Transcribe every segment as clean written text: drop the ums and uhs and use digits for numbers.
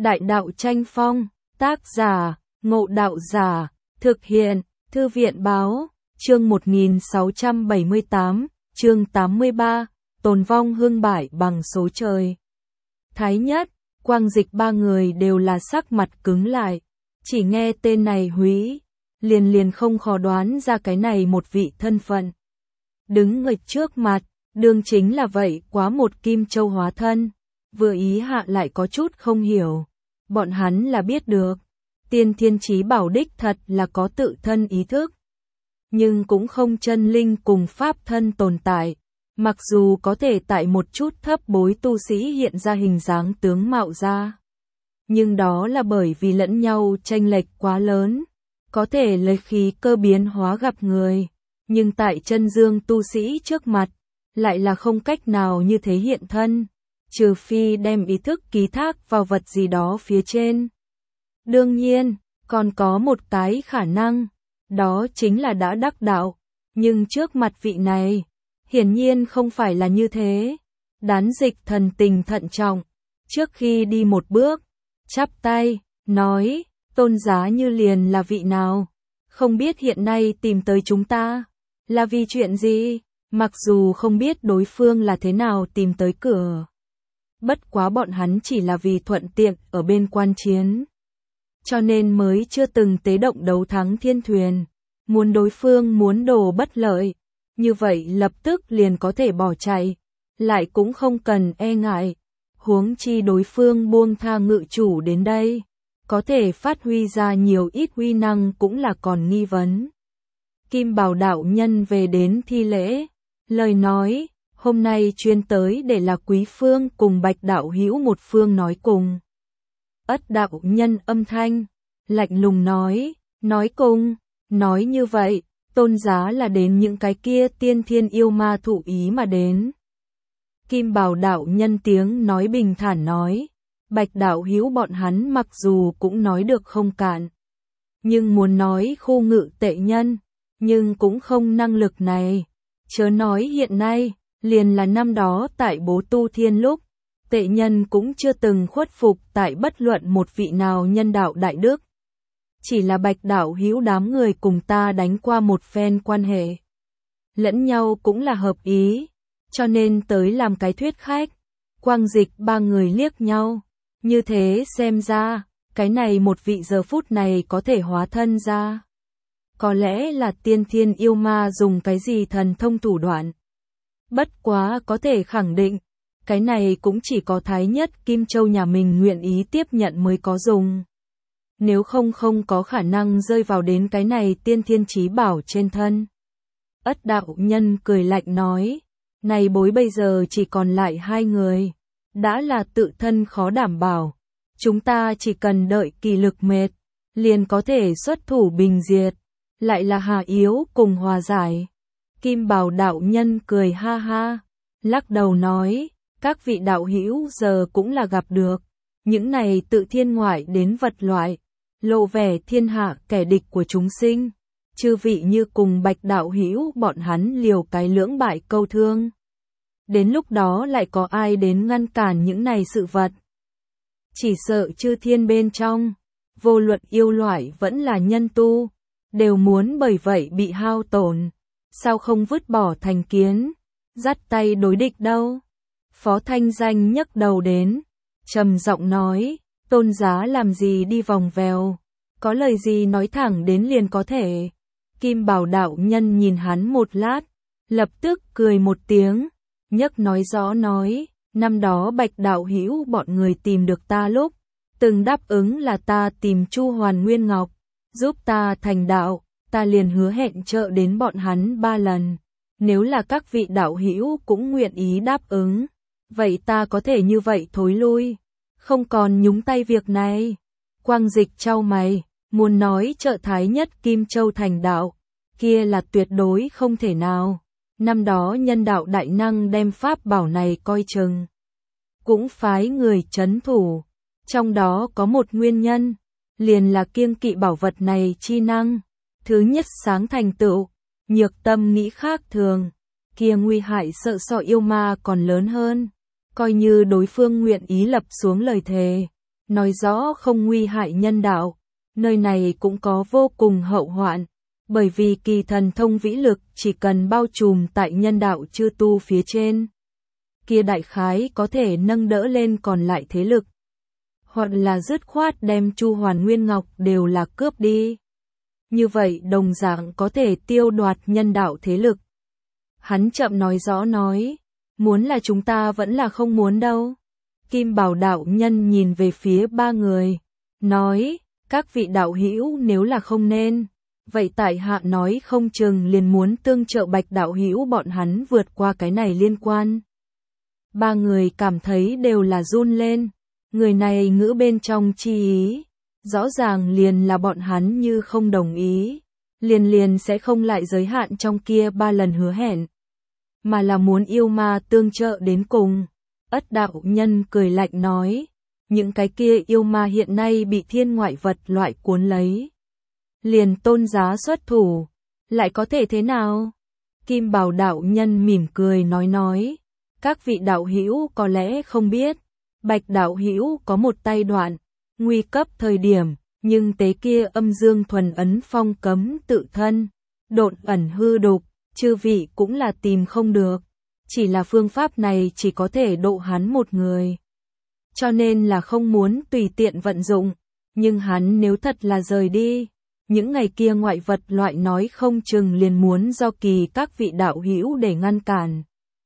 Đại đạo tranh phong, tác giả, Ngộ Đạo Giả, thực hiện, Thư viện báo, chương 1678, chương 83, tồn vong hương bại bằng số trời. Thái Nhất, Quang Dịch ba người đều là sắc mặt cứng lại, chỉ nghe tên này Húy, liền không khó đoán ra cái này một vị thân phận. Đứng nghịch trước mặt, đương chính là vậy quá một Kim Châu hóa thân, vừa ý hạ lại có chút không hiểu. Bọn hắn là biết được, Tiên Thiên Chí Bảo đích thật là có tự thân ý thức, nhưng cũng không chân linh cùng pháp thân tồn tại. Mặc dù có thể tại một chút thấp bối tu sĩ hiện ra hình dáng tướng mạo ra, nhưng đó là bởi vì lẫn nhau chênh lệch quá lớn, có thể lấy khí cơ biến hóa gặp người, nhưng tại chân dương tu sĩ trước mặt, lại là không cách nào như thế hiện thân, trừ phi đem ý thức ký thác vào vật gì đó phía trên. Đương nhiên, còn có một cái khả năng, đó chính là đã đắc đạo, nhưng trước mặt vị này, hiển nhiên không phải là như thế. Đán Dịch thần tình thận trọng, trước khi đi một bước, chắp tay, nói, tôn giá như liền là vị nào, không biết hiện nay tìm tới chúng ta, là vì chuyện gì, mặc dù không biết đối phương là thế nào tìm tới cửa. Bất quá bọn hắn chỉ là vì thuận tiện ở bên quan chiến, cho nên mới chưa từng tế động đấu thắng thiên thuyền, muốn đối phương muốn đồ bất lợi. Như vậy lập tức liền có thể bỏ chạy, lại cũng không cần e ngại, huống chi đối phương buông tha ngự chủ đến đây, có thể phát huy ra nhiều ít uy năng cũng là còn nghi vấn. Kim Bảo đạo nhân về đến thi lễ, lời nói, hôm nay chuyên tới để là Quý Phương cùng Bạch đạo hữu một phương nói cùng. Ất đạo nhân âm thanh, lạnh lùng nói cùng, nói như vậy. Tôn giá là đến những cái kia tiên thiên yêu ma thụ ý mà đến. Kim Bảo đạo nhân tiếng nói bình thản nói, Bạch đạo hữu bọn hắn mặc dù cũng nói được không cạn, nhưng muốn nói khu ngự tệ nhân, nhưng cũng không năng lực này. Chớ nói hiện nay, liền là năm đó tại Bố Tu Thiên lúc, tệ nhân cũng chưa từng khuất phục tại bất luận một vị nào nhân đạo đại đức. Chỉ là Bạch đạo hữu đám người cùng ta đánh qua một phen quan hệ, lẫn nhau cũng là hợp ý, cho nên tới làm cái thuyết khách. Quang Dịch ba người liếc nhau, như thế xem ra, cái này một vị giờ phút này có thể hóa thân ra. Có lẽ là tiên thiên yêu ma dùng cái gì thần thông thủ đoạn. Bất quá có thể khẳng định, cái này cũng chỉ có Thái Nhất Kim Châu nhà mình nguyện ý tiếp nhận mới có dùng. Nếu không có khả năng rơi vào đến cái này Tiên Thiên Chí Bảo trên thân. Ất đạo nhân cười lạnh nói, này bối bây giờ chỉ còn lại hai người, đã là tự thân khó đảm bảo, chúng ta chỉ cần đợi kỳ lực mệt, liền có thể xuất thủ bình diệt, lại là Hà Yếu cùng hòa giải. Kim Bảo đạo nhân cười ha ha, lắc đầu nói, các vị đạo hữu giờ cũng là gặp được, những này tự thiên ngoại đến vật loại, lộ vẻ thiên hạ kẻ địch của chúng sinh, chư vị như cùng Bạch đạo hữu bọn hắn liều cái lưỡng bại câu thương. Đến lúc đó lại có ai đến ngăn cản những này sự vật. Chỉ sợ chư thiên bên trong, vô luận yêu loại vẫn là nhân tu, đều muốn bởi vậy bị hao tổn, sao không vứt bỏ thành kiến, dắt tay đối địch đâu. Phó Thanh Danh nhấc đầu đến, trầm giọng nói, tôn giá làm gì đi vòng vèo, có lời gì nói thẳng đến liền có thể. Kim Bảo đạo nhân nhìn hắn một lát, lập tức cười một tiếng, nhấc nói rõ nói, năm đó Bạch đạo hữu bọn người tìm được ta lúc, từng đáp ứng là ta tìm Chu Hoàn Nguyên Ngọc, giúp ta thành đạo, ta liền hứa hẹn trợ đến bọn hắn 3 lần, nếu là các vị đạo hữu cũng nguyện ý đáp ứng, vậy ta có thể như vậy thối lui, không còn nhúng tay việc này. Quang Dịch chau mày, muốn nói trợ Thái Nhất Kim Châu thành đạo, kia là tuyệt đối không thể nào. Năm đó nhân đạo đại năng đem pháp bảo này coi chừng, cũng phái người trấn thủ, trong đó có một nguyên nhân, liền là kiêng kỵ bảo vật này chi năng. Thứ nhất sáng thành tựu, nhược tâm nghĩ khác thường, kia nguy hại sợ so yêu ma còn lớn hơn. Coi như đối phương nguyện ý lập xuống lời thề, nói rõ không nguy hại nhân đạo. Nơi này cũng có vô cùng hậu hoạn, bởi vì kỳ thần thông vĩ lực chỉ cần bao trùm tại nhân đạo chư tu phía trên. Kia đại khái có thể nâng đỡ lên còn lại thế lực. Hoặc là dứt khoát đem Chu Hoàn Nguyên Ngọc đều là cướp đi. Như vậy đồng dạng có thể tiêu đoạt nhân đạo thế lực. Hắn chậm nói rõ nói, muốn là chúng ta vẫn là không muốn đâu. Kim Bảo đạo nhân nhìn về phía ba người, nói, các vị đạo hữu nếu là không nên, vậy tại hạ nói không chừng liền muốn tương trợ Bạch đạo hữu bọn hắn vượt qua cái này liên quan. Ba người cảm thấy đều là run lên, người này ngữ bên trong chi ý, rõ ràng liền là bọn hắn như không đồng ý, liền sẽ không lại giới hạn trong kia 3 lần hứa hẹn, mà là muốn yêu ma tương trợ đến cùng. Ất đạo nhân cười lạnh nói, những cái kia yêu ma hiện nay bị thiên ngoại vật loại cuốn lấy. Liền Tôn giá xuất thủ, lại có thể thế nào? Kim Bảo đạo nhân mỉm cười nói, các vị đạo hữu có lẽ không biết, Bạch đạo hữu có một tay đoạn, nguy cấp thời điểm, nhưng tế kia âm dương thuần ấn phong cấm tự thân, độn ẩn hư đục, chư vị cũng là tìm không được. Chỉ là phương pháp này chỉ có thể độ hắn một người. Cho nên là không muốn tùy tiện vận dụng, nhưng hắn nếu thật là rời đi, những ngày kia ngoại vật loại nói không chừng liền muốn do kỳ các vị đạo hữu để ngăn cản.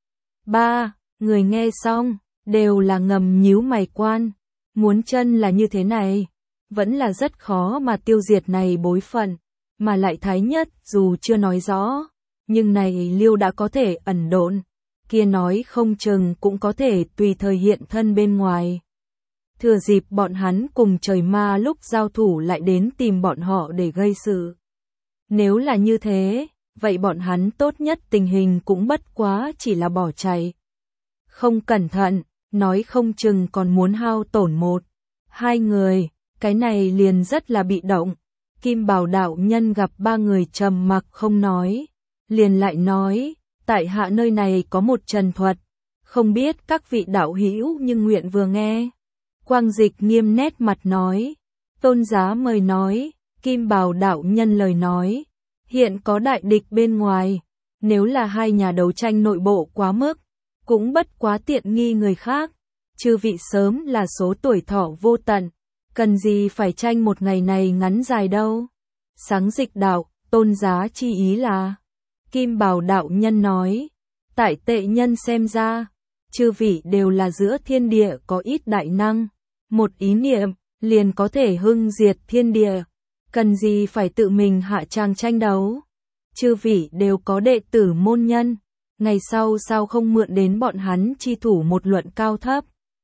Ba người nghe xong, đều là ngầm nhíu mày quan, muốn chân là như thế này, vẫn là rất khó mà tiêu diệt này bối phận, mà lại thái nhất dù chưa nói rõ, nhưng này Liêu đã có thể ẩn độn. Kia nói không chừng cũng có thể tùy thời hiện thân bên ngoài. Thừa dịp bọn hắn cùng trời ma lúc giao thủ lại đến tìm bọn họ để gây sự. Nếu là như thế, vậy bọn hắn tốt nhất tình hình cũng bất quá chỉ là bỏ chạy. Không cẩn thận, nói không chừng còn muốn hao tổn một, hai người, cái này liền rất là bị động. Kim Bảo đạo nhân gặp ba người trầm mặc không nói, liền lại nói, tại hạ nơi này có một trần thuật, không biết các vị đạo hữu nhưng nguyện vừa nghe. Quang Dịch nghiêm nét mặt nói, Tôn giá mời nói. Kim Bảo đạo nhân lời nói, hiện có đại địch bên ngoài, nếu là hai nhà đấu tranh nội bộ quá mức, cũng bất quá tiện nghi người khác, chư vị sớm là số tuổi thọ vô tận, cần gì phải tranh một ngày này ngắn dài đâu. Sáng Dịch đạo, Tôn giá chi ý là. Kim Bảo đạo nhân nói, tại tệ nhân xem ra, chư vị đều là giữa thiên địa có ít đại năng, một ý niệm, liền có thể hưng diệt thiên địa, cần gì phải tự mình hạ tràng tranh đấu. Chư vị đều có đệ tử môn nhân, ngày sau sao không mượn đến bọn hắn chi thủ một luận cao thấp.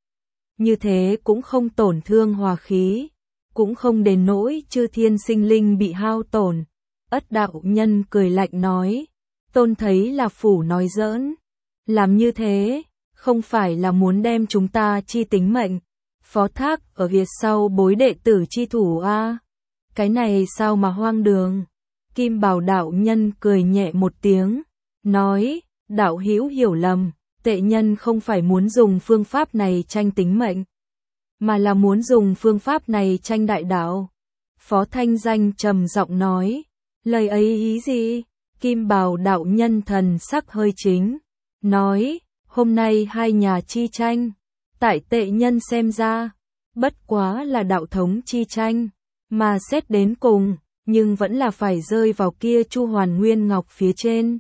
Như thế cũng không tổn thương hòa khí, cũng không đến nỗi chư thiên sinh linh bị hao tổn. Ất đạo nhân cười lạnh nói, Tôn thấy là phủ nói giỡn, làm như thế, không phải là muốn đem chúng ta chi tính mệnh, phó thác ở phía sau bối đệ tử chi thủ a? Cái này sao mà hoang đường. Kim Bảo đạo nhân cười nhẹ một tiếng, nói, đạo hữu hiểu lầm, tệ nhân không phải muốn dùng phương pháp này tranh tính mệnh, mà là muốn dùng phương pháp này tranh đại đạo. Phó Thanh Danh trầm giọng nói, lời ấy ý gì? Kim Bảo đạo nhân thần sắc hơi chính, nói, hôm nay hai nhà chi tranh, tại tệ nhân xem ra, bất quá là đạo thống chi tranh, mà xét đến cùng, nhưng vẫn là phải rơi vào kia Chu Hoàn Nguyên Ngọc phía trên.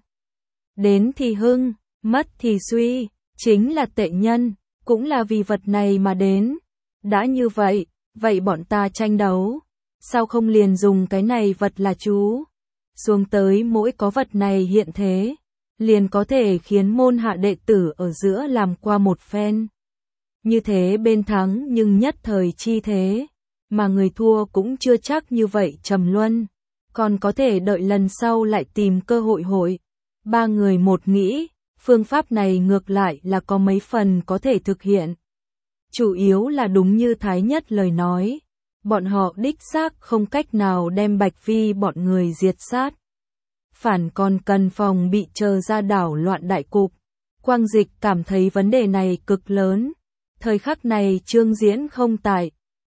Đến thì hưng, mất thì suy, chính là tệ nhân, cũng là vì vật này mà đến. Đã như vậy, vậy bọn ta tranh đấu, sao không liền dùng cái này vật là chú? Xuống tới mỗi có vật này hiện thế, liền có thể khiến môn hạ đệ tử ở giữa làm qua một phen. Như thế bên thắng nhưng nhất thời chi thế, mà người thua cũng chưa chắc như vậy trầm luân, còn có thể đợi lần sau lại tìm cơ hội hội. Ba người một nghĩ, phương pháp này ngược lại là có mấy phần có thể thực hiện. Chủ yếu là đúng như Thái Nhất lời nói, bọn họ đích xác không cách nào đem Bạch Vi bọn người diệt sát. Phản còn cần phòng bị chờ ra đảo loạn đại cục. Quang Dịch cảm thấy vấn đề này cực lớn. Thời khắc này Trương Diễn không tại,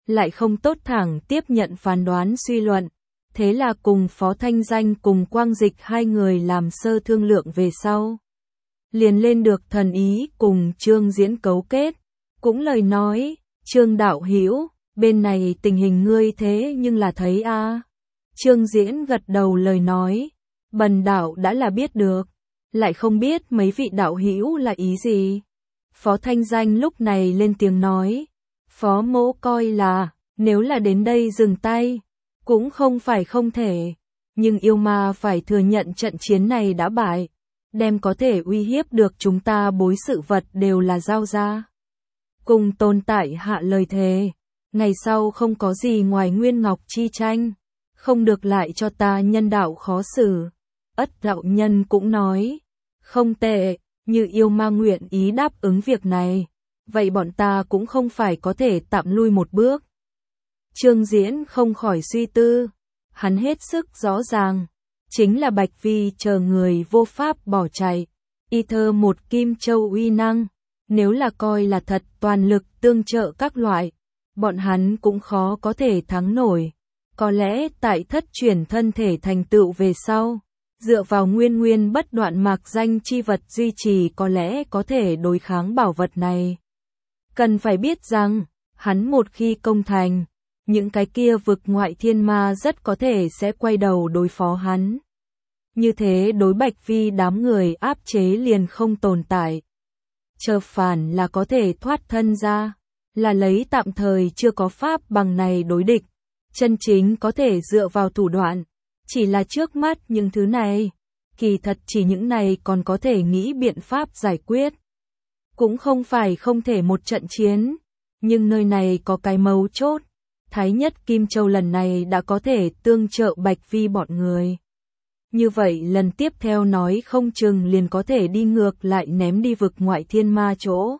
lại không tốt thẳng tiếp nhận phán đoán suy luận. Thế là cùng Phó Thanh Danh cùng Quang Dịch hai người làm sơ thương lượng về sau. Liền lên được thần ý cùng Trương Diễn cấu kết. Cũng lời nói, Trương đạo hữu, bên này tình hình ngươi thế nhưng là thấy a. Trương Diễn gật đầu lời nói, bần đạo đã là biết được, lại không biết mấy vị đạo hữu là ý gì. Phó Thanh Danh lúc này lên tiếng nói, Phó mỗ coi là, nếu là đến đây dừng tay, cũng không phải không thể, nhưng yêu ma phải thừa nhận trận chiến này đã bại, đem có thể uy hiếp được chúng ta bối sự vật đều là giao ra. Cùng tồn tại hạ lời thề, ngày sau không có gì ngoài Nguyên Ngọc chi tranh, không được lại cho ta nhân đạo khó xử. Ất đạo nhân cũng nói, không tệ, như yêu ma nguyện ý đáp ứng việc này, vậy bọn ta cũng không phải có thể tạm lui một bước. Trương Diễn không khỏi suy tư, hắn hết sức rõ ràng, chính là Bạch Vi chờ người vô pháp bỏ chạy, y thơ một Kim Châu uy năng, nếu là coi là thật toàn lực tương trợ các loại, bọn hắn cũng khó có thể thắng nổi. Có lẽ tại thất chuyển thân thể thành tựu về sau, dựa vào nguyên bất đoạn mạc danh chi vật duy trì có lẽ có thể đối kháng bảo vật này. Cần phải biết rằng, hắn một khi công thành, những cái kia vực ngoại thiên ma rất có thể sẽ quay đầu đối phó hắn. Như thế đối Bạch Vi đám người áp chế liền không tồn tại. Chờ phản là có thể thoát thân ra, là lấy tạm thời chưa có pháp bằng này đối địch. Chân chính có thể dựa vào thủ đoạn, chỉ là trước mắt những thứ này, kỳ thật chỉ những này còn có thể nghĩ biện pháp giải quyết. Cũng không phải không thể một trận chiến, nhưng nơi này có cái mấu chốt, Thái Nhất Kim Châu lần này đã có thể tương trợ Bạch Vi bọn người. Như vậy lần tiếp theo nói không chừng liền có thể đi ngược lại ném đi vực ngoại thiên ma chỗ.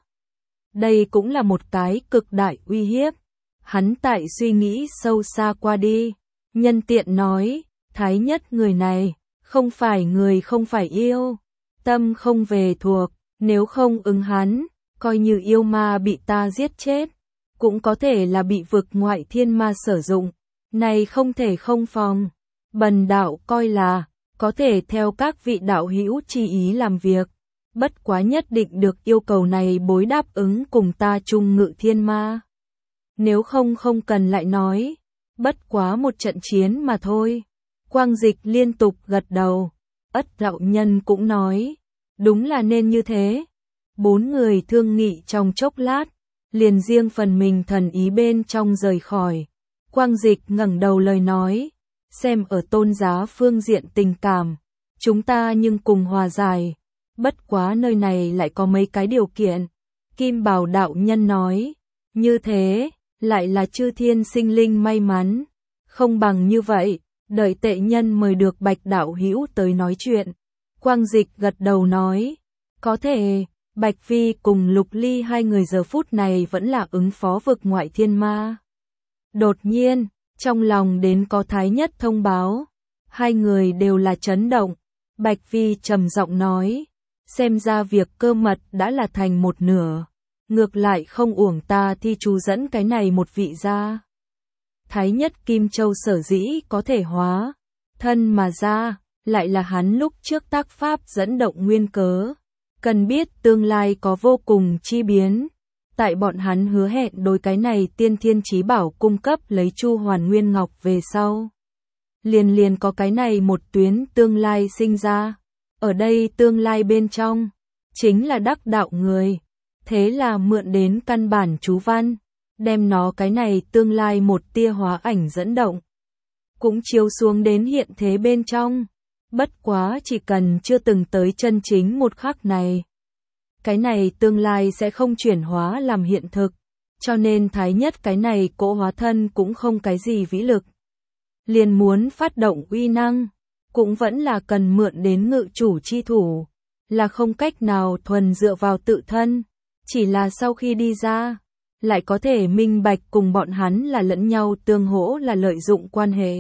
Đây cũng là một cái cực đại uy hiếp. Hắn tại suy nghĩ sâu xa qua đi, nhân tiện nói, Thái Nhất người này, không phải người không phải yêu, tâm không về thuộc, nếu không ứng hắn, coi như yêu ma bị ta giết chết, cũng có thể là bị vực ngoại thiên ma sử dụng, này không thể không phòng. Bần đạo coi là, có thể theo các vị đạo hữu chi ý làm việc, bất quá nhất định được yêu cầu này bối đáp ứng cùng ta chung ngự thiên ma. Nếu không cần lại nói, bất quá một trận chiến mà thôi. Quang Dịch liên tục gật đầu, Ất đạo nhân cũng nói, đúng là nên như thế. Bốn người thương nghị trong chốc lát, liền riêng phần mình thần ý bên trong rời khỏi. Quang Dịch ngẩng đầu lời nói, xem ở tôn giá phương diện tình cảm, chúng ta nhưng cùng hòa giải, bất quá nơi này lại có mấy cái điều kiện. Kim Bảo đạo nhân nói, như thế, lại là chư thiên sinh linh may mắn, không bằng như vậy, đợi tệ nhân mời được Bạch đạo hữu tới nói chuyện. Quang Dịch gật đầu nói, có thể. Bạch Vi cùng Lục Ly hai người giờ phút này vẫn là ứng phó vực ngoại thiên ma. Đột nhiên, trong lòng đến có Thái Nhất thông báo, hai người đều là chấn động. Bạch Vi trầm giọng nói, xem ra việc cơ mật đã là thành một nửa, ngược lại không uổng ta thi chú dẫn cái này một vị ra. Thái Nhất Kim Châu sở dĩ có thể hóa thân mà ra, lại là hắn lúc trước tác pháp dẫn động nguyên cớ. Cần biết tương lai có vô cùng chi biến, tại bọn hắn hứa hẹn đối cái này tiên thiên chí bảo cung cấp lấy Chu Hoàn Nguyên Ngọc về sau. Liền có cái này một tuyến tương lai sinh ra, ở đây tương lai bên trong, chính là đắc đạo người, thế là mượn đến căn bản chú văn, đem nó cái này tương lai một tia hóa ảnh dẫn động, cũng chiếu xuống đến hiện thế bên trong. Bất quá chỉ cần chưa từng tới chân chính một khắc này, cái này tương lai sẽ không chuyển hóa làm hiện thực, cho nên Thái Nhất cái này cỗ hóa thân cũng không cái gì vĩ lực. Liền muốn phát động uy năng, cũng vẫn là cần mượn đến ngự chủ chi thủ, là không cách nào thuần dựa vào tự thân, chỉ là sau khi đi ra, lại có thể minh bạch cùng bọn hắn là lẫn nhau tương hỗ là lợi dụng quan hệ.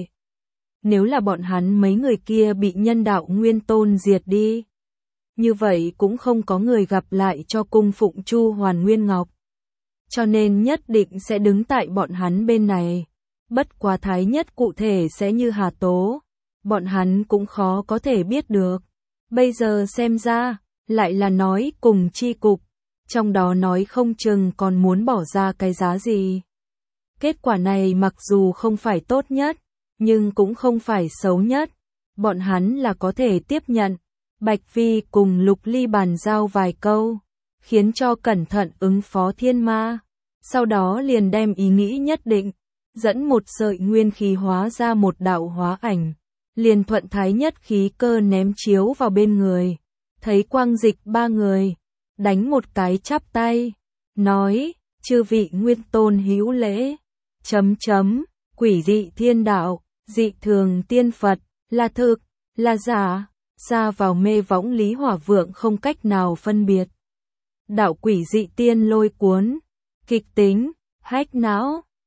Nếu là bọn hắn mấy người kia bị nhân đạo nguyên tôn diệt đi, như vậy cũng không có người gặp lại cho cung phụng Chu Hoàn Nguyên Ngọc. cho nên nhất định sẽ đứng tại bọn hắn bên này. Bất quá Thái Nhất cụ thể sẽ như Hà Tố, bọn hắn cũng khó có thể biết được. Bây giờ xem ra, lại là nói cùng chi cục, trong đó nói không chừng còn muốn bỏ ra cái giá gì. Kết quả này mặc dù không phải tốt nhất, nhưng cũng không phải xấu nhất, bọn hắn là có thể tiếp nhận. Bạch Phi cùng Lục Ly bàn giao vài câu, khiến cho cẩn thận ứng phó thiên ma, sau đó liền đem ý nghĩ nhất định, dẫn một sợi nguyên khí hóa ra một đạo hóa ảnh, liền thuận Thái Nhất khí cơ ném chiếu vào bên người, thấy Quang Dịch ba người, đánh một cái chắp tay, nói, chư vị nguyên tôn hữu lễ, quỷ dị thiên đạo, dị thường tiên Phật, là thực, là giả, xa vào mê võng Lý Hỏa Vượng không cách nào phân biệt. Đạo quỷ dị tiên lôi cuốn, kịch tính, hách não,